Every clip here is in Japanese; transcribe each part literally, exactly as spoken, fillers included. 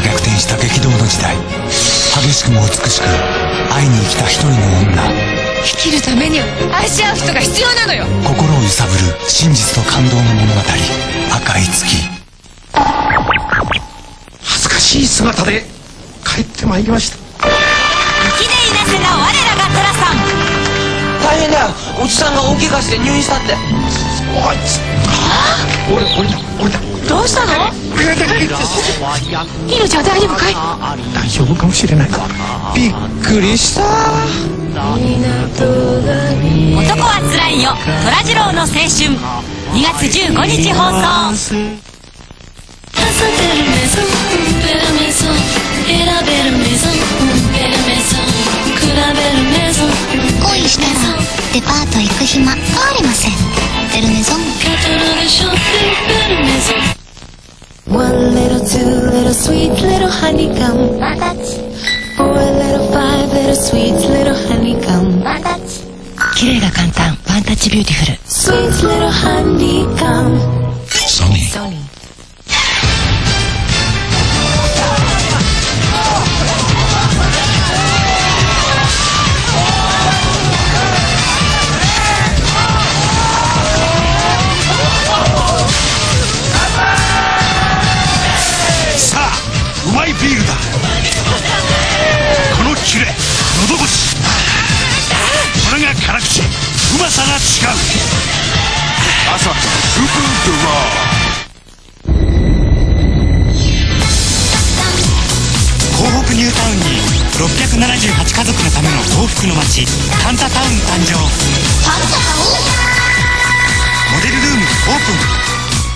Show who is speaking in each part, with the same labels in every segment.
Speaker 1: 逆転した激動の時代、激しくも美しく会いに来た一人の女。
Speaker 2: 生きるためには愛し合う人が必要なのよ。
Speaker 1: 心を揺さぶる真実と感動の物語、赤い月。
Speaker 3: 恥ずかしい姿で帰ってまいりました。
Speaker 4: 雪でいなせな我らが寅さん。
Speaker 5: 大変だよ、おじさんが大怪我して入院したって。
Speaker 3: おいつ俺俺だ俺だ。
Speaker 2: どうしたの？命は大丈夫かい？
Speaker 3: 大丈夫かもしれない。びっくりした。
Speaker 4: 男はつらいよ、寅次郎の青春。にがつじゅうごにち放送。
Speaker 6: 恋したらデパート行く暇ありません。ベルメゾン。
Speaker 7: One little, two little, sweet little honeycomb. Four little, five little, sweet little honeycomb.
Speaker 4: 綺麗が簡単、ワンタッチビューティフル。
Speaker 7: Sweet little honeycomb.
Speaker 1: ソニー。
Speaker 4: ソニー。
Speaker 1: うまいビールだ。このキレ、喉越し、これが辛口、うまさが違う。アサヒスーパードライ。東北ニュータウンにろっぴゃくななじゅうはちかぞくのための幸福の街、カンタタウン誕生。モデルルームオープン。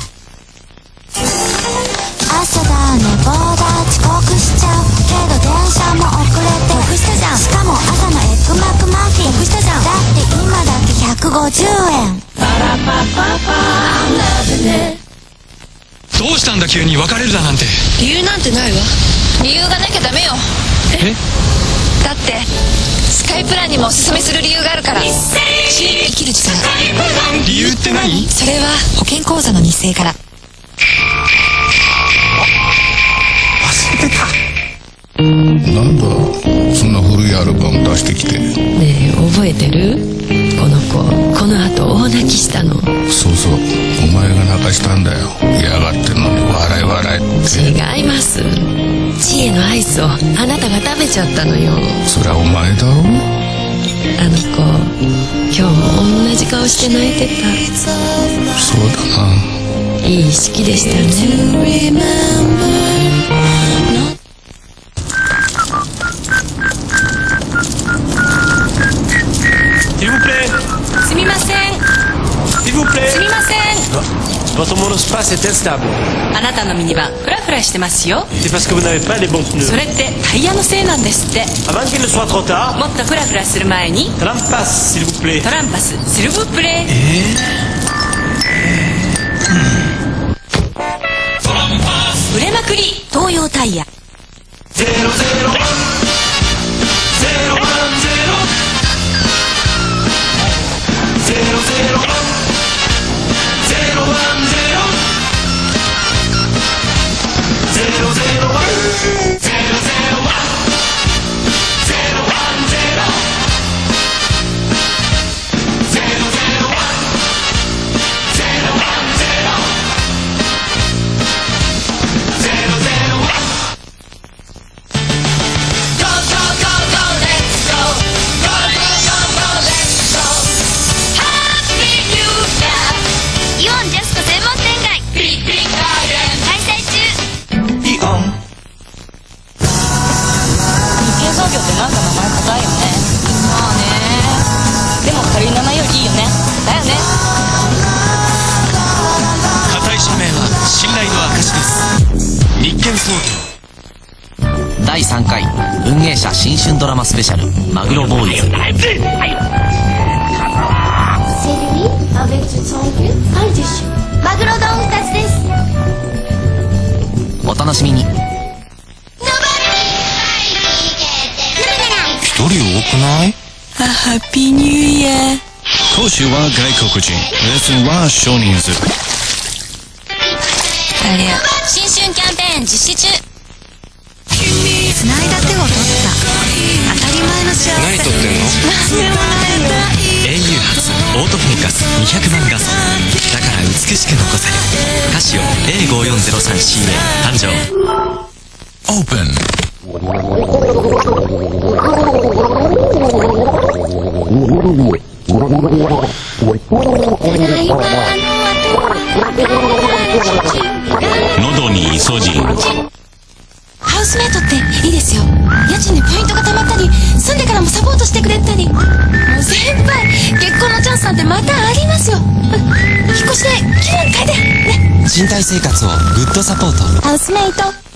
Speaker 6: 朝だ寝坊だ遅刻しちゃうけど電車も遅れて得したじゃん。しかも朝のエッグマックマフィン得したじゃん。だって今だけひゃくごじゅうえん。
Speaker 8: どうしたんだ急に別れるだなんて。
Speaker 2: 理由なんてないわ。理由がなきゃダメよ。
Speaker 8: え？
Speaker 2: だってスカイプランにもおすすめする理由があるから。新生きる力。
Speaker 8: 理由って何？
Speaker 2: それは保険口座の日生から。
Speaker 3: 忘れてた。
Speaker 9: なんだそんな古いアルバム出してきて。
Speaker 7: ねえ覚えてる？この子この後大泣きしたの。
Speaker 9: そうそう、お前が泣かしたんだよ。嫌がってんのに笑い笑いって。
Speaker 7: 違います。知恵のアイスをあなたが食べちゃったのよ。
Speaker 9: そりゃお前だろ。
Speaker 7: あの子今日も同じ顔して泣いてた。
Speaker 9: そうだな。
Speaker 7: いい式でしたね。
Speaker 2: すみません。すみません。
Speaker 10: Votre monospace est instable.
Speaker 2: あなたのミニバンフラフラしてますよ。
Speaker 10: C'est parce que vous n'avez pas les bons pneus.
Speaker 2: それってタイヤのせいなんですって。
Speaker 10: Avant qu'il ne soit trop tard.
Speaker 2: もっとフラフラする前に。
Speaker 10: トランパス、s'il vous plaît.
Speaker 2: トランパス、シルブプレー。売れまくり東洋タイヤ。ゼロゼロワンゼロワンゼロゼロゼロワンゼロワンゼロゼロゼロワンゼロゼロワンゼロワンゼロゼロゼロワンゼロワンゼロゼロゼロワン Go go go go let's go Go go go go let's go Happy New Year イオンジャスコ専門店街ピッピッガーデン開催中。イオン
Speaker 4: 日建創業ってなんか名前硬いよね。まあね。でも軽い名前よりいいよね。だよね。
Speaker 8: 固い社名は信頼の証です。日建創業。
Speaker 5: だいさんかい運営者新春ドラマスペシャルマグロボーイズ。
Speaker 6: マグロ丼ふたつです。
Speaker 5: お楽しみに。
Speaker 1: 一人多くない？
Speaker 7: あ、ハッピーニューイヤー。
Speaker 1: 講師は外国人、レッスンは少人数。
Speaker 7: ありゃ
Speaker 4: 新春キャンペーン実施中。
Speaker 8: 美しく残せるカシオ エーごーよんゼロさんシーエー 誕生。
Speaker 9: Open.
Speaker 1: 喉にイソジン。
Speaker 6: ハウスメイトっていいですよ。家賃でポイントが貯まったり、住んでからもサポートしてくれたり。もう先輩、結婚のチャンスなんてまたありますよ。引っ越しで気分変えてね。
Speaker 8: 賃貸生活をグッドサポート。
Speaker 6: ハウスメイト。